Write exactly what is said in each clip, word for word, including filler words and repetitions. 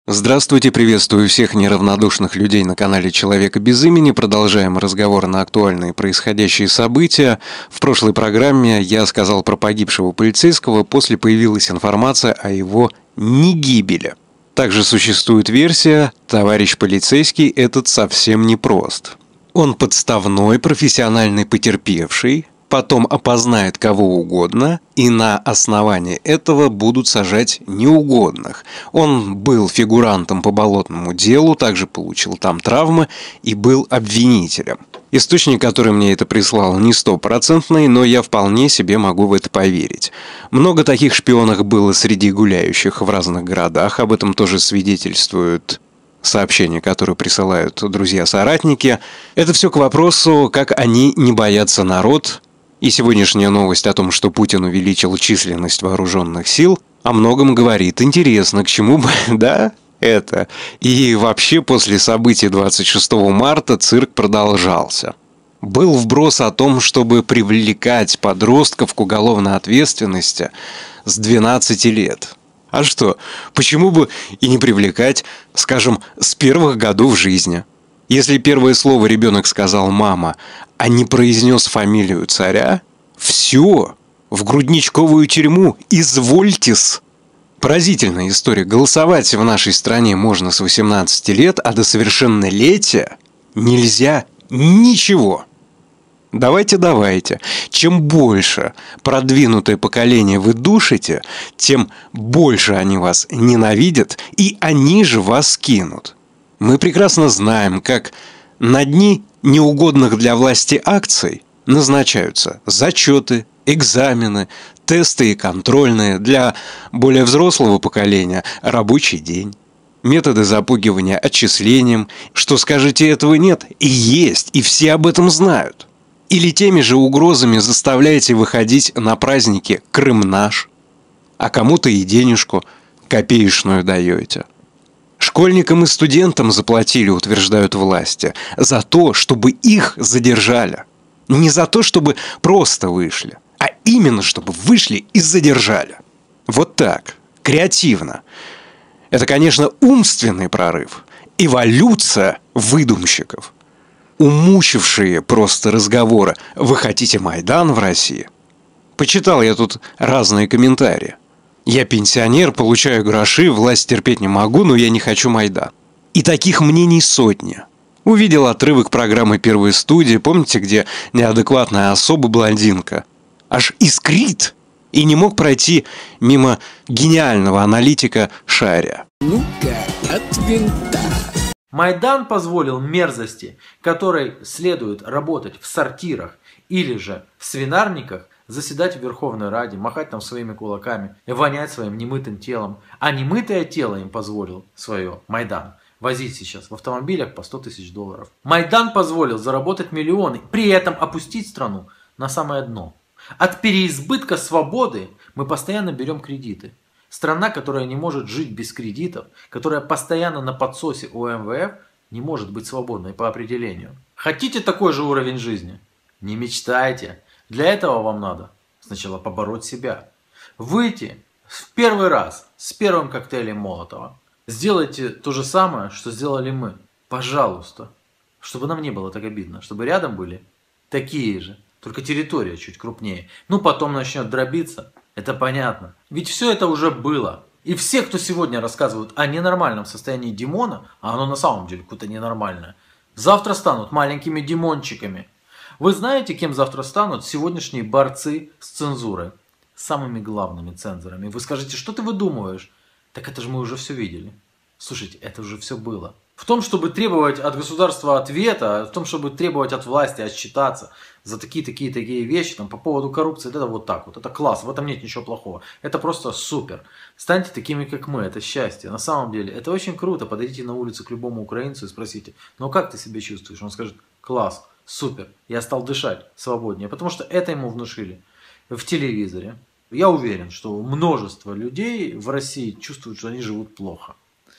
Здравствуйте, приветствую всех неравнодушных людей на канале «Человека без имени». Продолжаем разговор на актуальные происходящие события. В прошлой программе я сказал про погибшего полицейского, после появилась информация о его негибели. Также существует версия «Товарищ полицейский этот совсем непрост». Он подставной, профессиональный потерпевший, потом опознает кого угодно, и на основании этого будут сажать неугодных. Он был фигурантом по болотному делу, также получил там травмы и был обвинителем. Источник, который мне это прислал, не стопроцентный, но я вполне себе могу в это поверить. Много таких шпионов было среди гуляющих в разных городах, об этом тоже свидетельствуют сообщения, которые присылают друзья-соратники. Это все к вопросу, как они не боятся народ. И сегодняшняя новость о том, что Путин увеличил численность вооруженных сил, о многом говорит. Интересно, к чему бы, да, это? И вообще после событий двадцать шестого марта цирк продолжался. Был вброс о том, чтобы привлекать подростков к уголовной ответственности с двенадцати лет. А что, почему бы и не привлекать, скажем, с первых годов жизни? Если первое слово ребенок сказал «мама», а не произнес фамилию царя, все, в грудничковую тюрьму, извольтесь. Поразительная история. Голосовать в нашей стране можно с восемнадцати лет, а до совершеннолетия нельзя ничего. Давайте, давайте. Чем больше продвинутое поколение вы душите, тем больше они вас ненавидят, и они же вас кинут. Мы прекрасно знаем, как на дни неугодных для власти акций назначаются зачеты, экзамены, тесты и контрольные, для более взрослого поколения рабочий день, методы запугивания отчислением. Что скажете, этого нет? И есть, и все об этом знают. Или теми же угрозами заставляете выходить на праздники «Крым наш», а кому-то и денежку копеечную даете. Школьникам и студентам заплатили, утверждают власти, за то, чтобы их задержали. Не за то, чтобы просто вышли, а именно, чтобы вышли и задержали. Вот так, креативно. Это, конечно, умственный прорыв, эволюция выдумщиков. Умучившие просто разговоры «Вы хотите Майдан в России?» Почитал я тут разные комментарии. Я пенсионер, получаю гроши, власть терпеть не могу, но я не хочу Майдан. И таких мнений сотни. Увидел отрывок программы «Первой студии», помните, где неадекватная особа блондинка аж искрит и не мог пройти мимо гениального аналитика Шария. Ну-ка, от винта. Майдан позволил мерзости, которой следует работать в сортирах или же в свинарниках, заседать в Верховной Раде, махать там своими кулаками и вонять своим немытым телом. А немытое тело им позволил свое, Майдан, возить сейчас в автомобилях по сто тысяч долларов. Майдан позволил заработать миллионы, при этом опустить страну на самое дно. От переизбытка свободы мы постоянно берем кредиты. Страна, которая не может жить без кредитов, которая постоянно на подсосе у эм вэ эф, не может быть свободной по определению. Хотите такой же уровень жизни? Не мечтайте. Для этого вам надо сначала побороть себя. Выйти в первый раз с первым коктейлем Молотова. Сделайте то же самое, что сделали мы. Пожалуйста. Чтобы нам не было так обидно. Чтобы рядом были такие же. Только территория чуть крупнее. Ну потом начнет дробиться. Это понятно. Ведь все это уже было. И все, кто сегодня рассказывают о ненормальном состоянии Димона, а оно на самом деле какое-то ненормальное, завтра станут маленькими Димончиками. Вы знаете, кем завтра станут сегодняшние борцы с цензурой? Самыми главными цензорами. Вы скажете, что ты выдумываешь? Так это же мы уже все видели. Слушайте, это уже все было. В том, чтобы требовать от государства ответа, в том, чтобы требовать от власти отчитаться за такие-такие-такие вещи, там, по поводу коррупции, это вот так вот. Это класс, в этом нет ничего плохого. Это просто супер. Станьте такими, как мы, это счастье. На самом деле, это очень круто. Подойдите на улицу к любому украинцу и спросите, ну как ты себя чувствуешь? Он скажет, класс. Супер, я стал дышать свободнее, потому что это ему внушили в телевизоре. Я уверен, что множество людей в России чувствуют, что они живут плохо.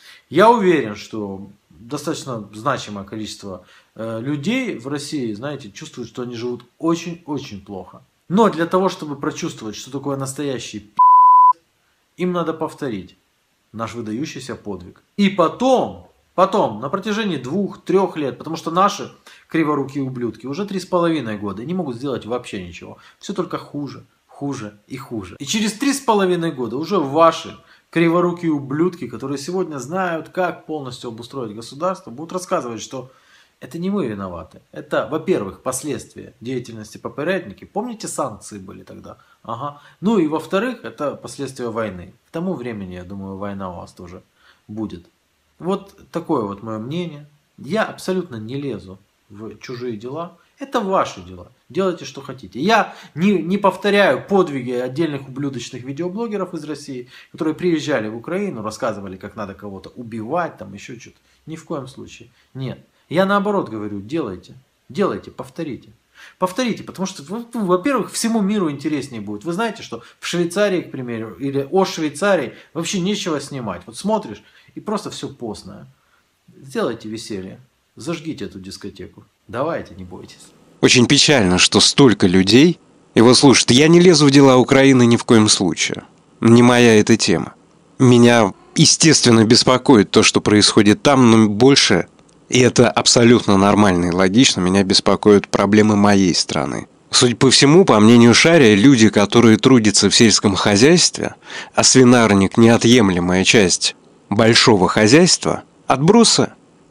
Я уверен, что достаточно значимое количество э, людей в России, знаете, чувствуют, что они живут очень-очень плохо. Но для того, чтобы прочувствовать, что такое настоящий пи***, им надо повторить. наш выдающийся подвиг. И потом, потом, на протяжении двух-трех лет, потому что наши криворукие ублюдки уже три с половиной года и не могут сделать вообще ничего. Все только хуже, хуже и хуже. И через три с половиной года уже ваши криворукие ублюдки, которые сегодня знают, как полностью обустроить государство, будут рассказывать, что это не мы виноваты. Это, во-первых, последствия деятельности попередники. Помните, санкции были тогда? Ага. Ну и во-вторых, это последствия войны. К тому времени, я думаю, война у вас тоже будет. Вот такое вот мое мнение. Я абсолютно не лезу в чужие дела. Это ваши дела. Делайте, что хотите. Я не, не повторяю подвиги отдельных ублюдочных видеоблогеров из России, которые приезжали в Украину, рассказывали, как надо кого-то убивать, там еще что-то. Ни в коем случае. Нет. Я наоборот говорю, делайте. Делайте, повторите. Повторите, потому что, ну, во-первых, всему миру интереснее будет. Вы знаете, что в Швейцарии, к примеру, или о Швейцарии вообще нечего снимать. Вот смотришь, и просто все постное. Сделайте веселье. Зажгите эту дискотеку. Давайте, не бойтесь. Очень печально, что столько людей его слушают. Я не лезу в дела Украины ни в коем случае. Не моя эта тема. Меня, естественно, беспокоит то, что происходит там, но больше, и это абсолютно нормально и логично, меня беспокоят проблемы моей страны. Судя по всему, по мнению Шария, люди, которые трудятся в сельском хозяйстве, а свинарник – неотъемлемая часть большого хозяйства, отбросы.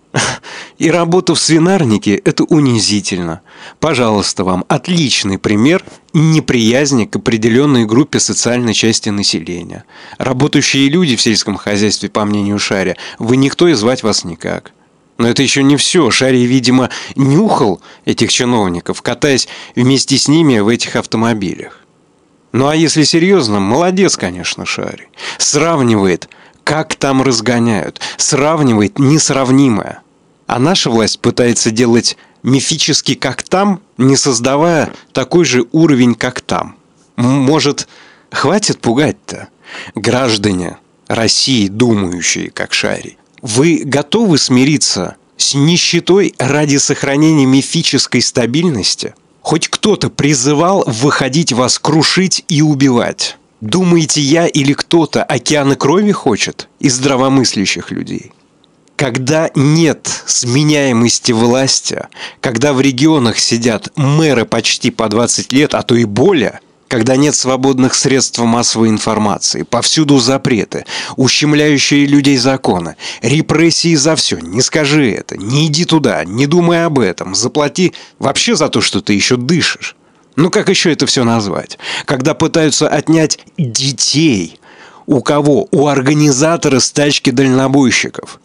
И работа в свинарнике – это унизительно. Пожалуйста, вам отличный пример неприязни к определенной группе социальной части населения. Работающие люди в сельском хозяйстве, по мнению Шария, вы никто и звать вас никак. Но это еще не все. Шарий, видимо, нюхал этих чиновников, катаясь вместе с ними в этих автомобилях. Ну а если серьезно, молодец, конечно, Шарий. Сравнивает, как там разгоняют. Сравнивает несравнимое. А наша власть пытается делать мифически как там, не создавая такой же уровень, как там. Может, хватит пугать-то? Граждане России, думающие, как Шарий, вы готовы смириться с нищетой ради сохранения мифической стабильности? Хоть кто-то призывал выходить вас крушить и убивать. Думаете, я или кто-то океаны крови хочет из здравомыслящих людей? Когда нет сменяемости власти, когда в регионах сидят мэры почти по двадцать лет, а то и более, когда нет свободных средств массовой информации, повсюду запреты, ущемляющие людей законы, репрессии за все, не скажи это, не иди туда, не думай об этом, заплати вообще за то, что ты еще дышишь. Ну как еще это все назвать? Когда пытаются отнять детей. У кого? У организатора стачки дальнобойщиков.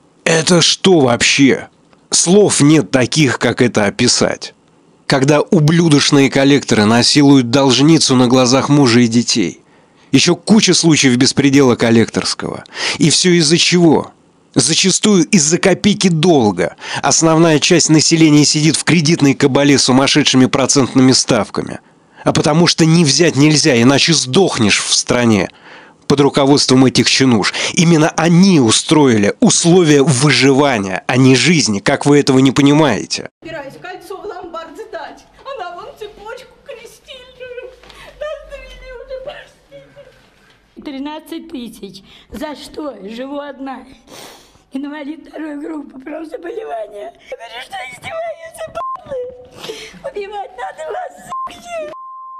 Это что вообще? Слов нет таких, как это описать. Когда ублюдочные коллекторы насилуют должницу на глазах мужа и детей. Еще куча случаев беспредела коллекторского. И все из-за чего? Зачастую из-за копейки долга. Основная часть населения сидит в кредитной кабале с сумасшедшими процентными ставками. А потому что не взять нельзя, иначе сдохнешь в стране. Под руководством этих чинуш. Именно они устроили условия выживания, а не жизни. Как вы этого не понимаете? Собираюсь кольцо в ломбард сдать. Она вон цепочку крестильную. Довели уже, простите. тринадцать тысяч. За что? Живу одна. Инвалид второй группы, просто заболевания. Я говорю, что издеваются, б***ы. Убивать надо вас, суки.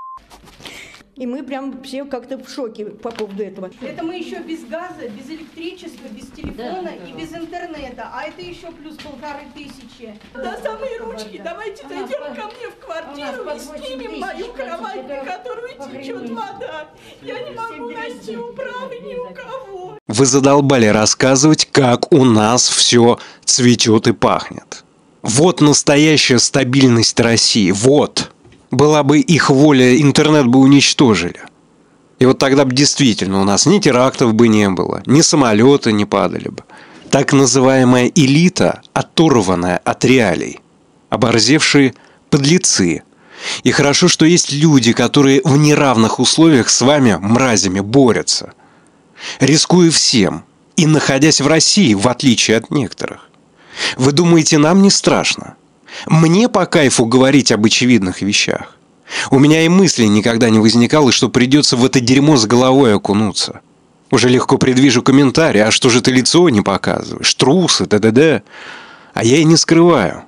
И мы прям вообще как-то в шоке по поводу этого. Это мы еще без газа, без электричества, без телефона, да, и без интернета. А это еще плюс полторы тысячи. До самой ручки. Давайте зайдем ко мне в квартиру и снимем мою кровать, на которую течет вода. Я не могу найти управы ни у кого. Вы задолбали рассказывать, как у нас все цветет и пахнет. Вот настоящая стабильность России. Вот. Была бы их воля, интернет бы уничтожили. И вот тогда бы действительно у нас ни терактов бы не было, ни самолеты не падали бы. Так называемая элита, оторванная от реалий, оборзевшие подлецы. И хорошо, что есть люди, которые в неравных условиях с вами, мразями, борются. Рискуя всем и находясь в России, в отличие от некоторых. Вы думаете, нам не страшно? Мне по кайфу говорить об очевидных вещах. У меня и мысли никогда не возникало, что придется в это дерьмо с головой окунуться. Уже легко предвижу комментарий: а что же ты лицо не показываешь? Трусы, т.д.д. А я и не скрываю.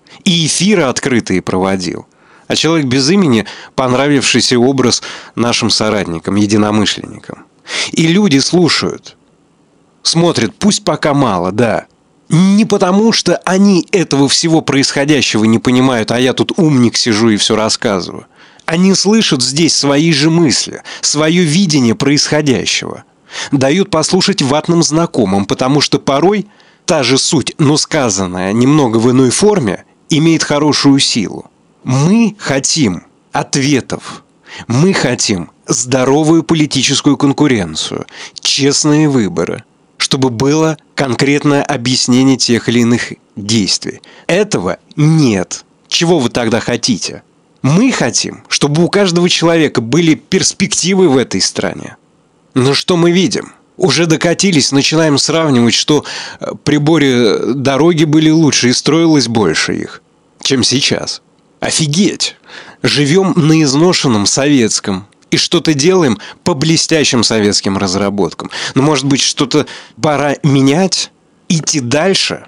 И эфиры открытые проводил. А человек без имени – понравившийся образ нашим соратникам, единомышленникам. И люди слушают. Смотрят, пусть пока мало, да. Не потому, что они этого всего происходящего не понимают, а я тут умник сижу и все рассказываю. Они слышат здесь свои же мысли, свое видение происходящего. Дают послушать ватным знакомым, потому что порой та же суть, но сказанная немного в иной форме, имеет хорошую силу. Мы хотим ответов. Мы хотим здоровую политическую конкуренцию, честные выборы, чтобы было конкретное объяснение тех или иных действий. Этого нет. Чего вы тогда хотите? Мы хотим, чтобы у каждого человека были перспективы в этой стране. Но что мы видим? Уже докатились, начинаем сравнивать, что при Боре дороги были лучше и строилось больше их, чем сейчас. Офигеть! Живем на изношенном советском и что-то делаем по блестящим советским разработкам. Но, может быть, что-то пора менять, идти дальше?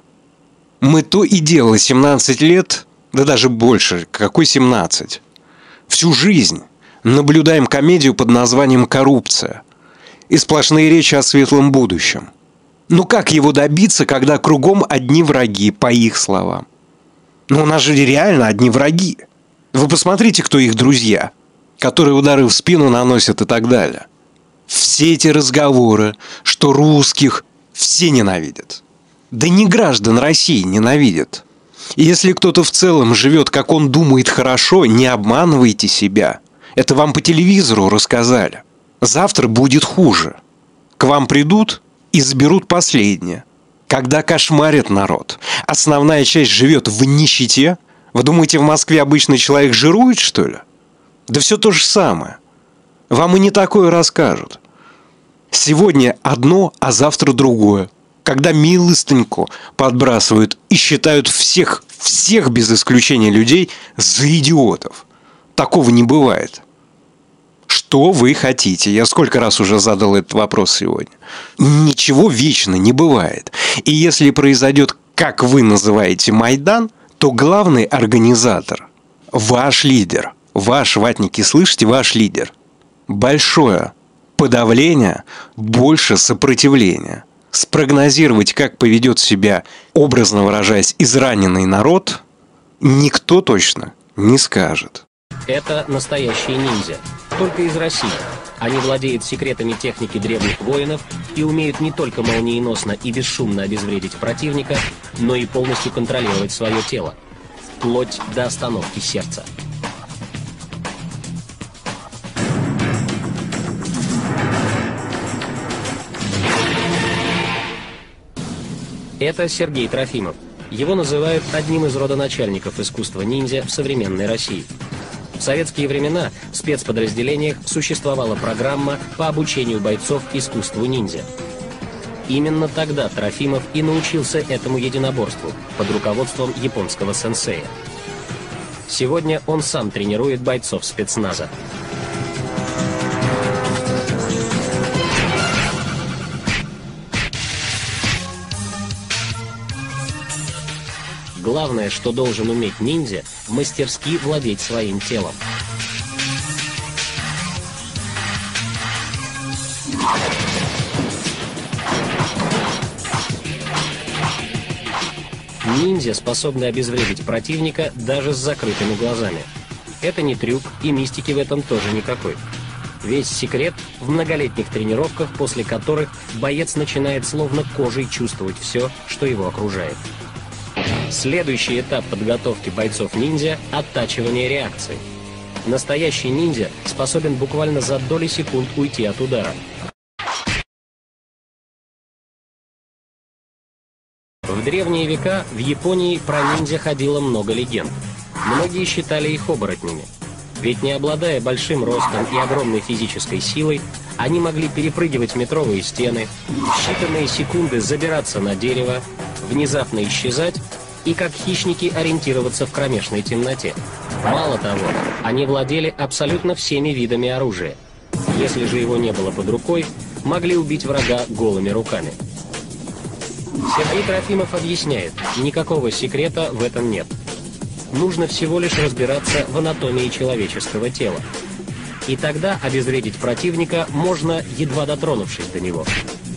Мы то и дело семнадцать лет, да даже больше, какой семнадцать? Всю жизнь наблюдаем комедию под названием «Коррупция» и сплошные речи о светлом будущем. Ну как его добиться, когда кругом одни враги, по их словам? Ну у нас же реально одни враги. Вы посмотрите, кто их друзья, которые удары в спину наносят и так далее. Все эти разговоры, что русских все ненавидят. Да не граждан России ненавидят. И если кто-то в целом живет, как он думает, хорошо, не обманывайте себя. Это вам по телевизору рассказали. Завтра будет хуже. К вам придут и заберут последнее. Когда кошмарит народ, основная часть живет в нищете. Вы думаете, в Москве обычный человек жирует, что ли? Да все то же самое. Вам и не такое расскажут. Сегодня одно, а завтра другое. Когда милостыньку подбрасывают и считают всех, всех без исключения людей за идиотов. Такого не бывает. Что вы хотите? Я сколько раз уже задал этот вопрос сегодня. Ничего вечно не бывает. И если произойдет, как вы называете, Майдан, то главный организатор – ваш лидер. Ваш, ватники, слышите, ваш лидер. Большое подавление, больше сопротивления. Спрогнозировать, как поведет себя, образно выражаясь, израненный народ, никто точно не скажет. Это настоящие ниндзя. Только из России. Они владеют секретами техники древних воинов и умеют не только молниеносно и бесшумно обезвредить противника, но и полностью контролировать свое тело. Вплоть до остановки сердца. Это Сергей Трофимов. Его называют одним из родоначальников искусства ниндзя в современной России. В советские времена в спецподразделениях существовала программа по обучению бойцов искусству ниндзя. Именно тогда Трофимов и научился этому единоборству под руководством японского сенсея. Сегодня он сам тренирует бойцов спецназа. Главное, что должен уметь ниндзя, мастерски владеть своим телом. Ниндзя способны обезвредить противника даже с закрытыми глазами. Это не трюк, и мистики в этом тоже никакой. Весь секрет в многолетних тренировках, после которых боец начинает словно кожей чувствовать все, что его окружает. Следующий этап подготовки бойцов-ниндзя – оттачивание реакции. Настоящий ниндзя способен буквально за доли секунд уйти от удара. В древние века в Японии про ниндзя ходило много легенд. Многие считали их оборотнями. Ведь не обладая большим ростом и огромной физической силой, они могли перепрыгивать метровые стены, в считанные секунды забираться на дерево, внезапно исчезать и как хищники ориентироваться в кромешной темноте. Мало того, они владели абсолютно всеми видами оружия. Если же его не было под рукой, могли убить врага голыми руками. Сергей Трофимов объясняет, никакого секрета в этом нет. Нужно всего лишь разбираться в анатомии человеческого тела. И тогда обезвредить противника можно, едва дотронувшись до него.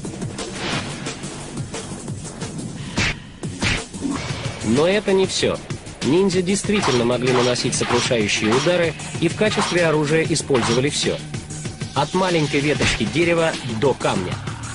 Но это не все. Ниндзя действительно могли наносить сокрушающие удары и в качестве оружия использовали все. От маленькой веточки дерева до камня.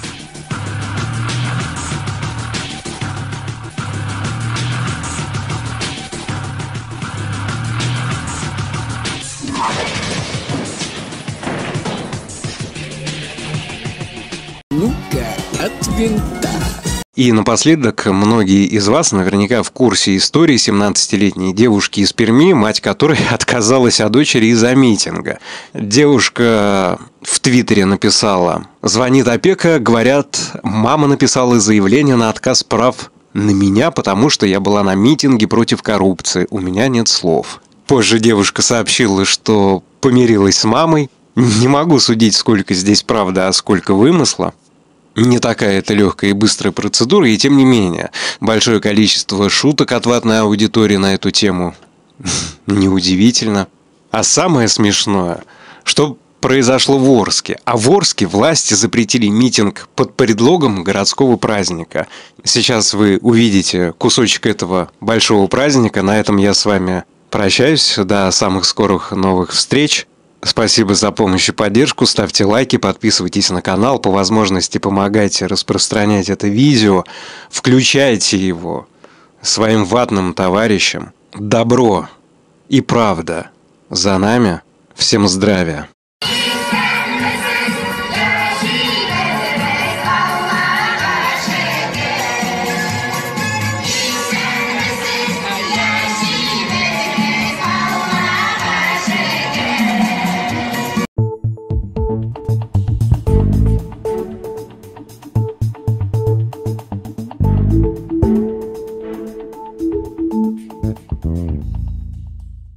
Ну-ка, от винта. И напоследок, многие из вас наверняка в курсе истории семнадцатилетней девушки из Перми, мать которой отказалась от дочери из-за митинга. Девушка в Твиттере написала: «Звонит опека, говорят, мама написала заявление на отказ прав на меня, потому что я была на митинге против коррупции, у меня нет слов». Позже девушка сообщила, что помирилась с мамой. Не могу судить, сколько здесь правда, а сколько вымысла. Не такая это легкая и быстрая процедура, и тем не менее, большое количество шуток от ватной аудитории на эту тему неудивительно. А самое смешное, что произошло в Орске. А в Орске власти запретили митинг под предлогом городского праздника. Сейчас вы увидите кусочек этого большого праздника. На этом я с вами прощаюсь. До самых скорых новых встреч. Спасибо за помощь и поддержку. Ставьте лайки, подписывайтесь на канал. По возможности помогайте распространять это видео. Включайте его своим ватным товарищам. Добро и правда за нами. Всем здравия.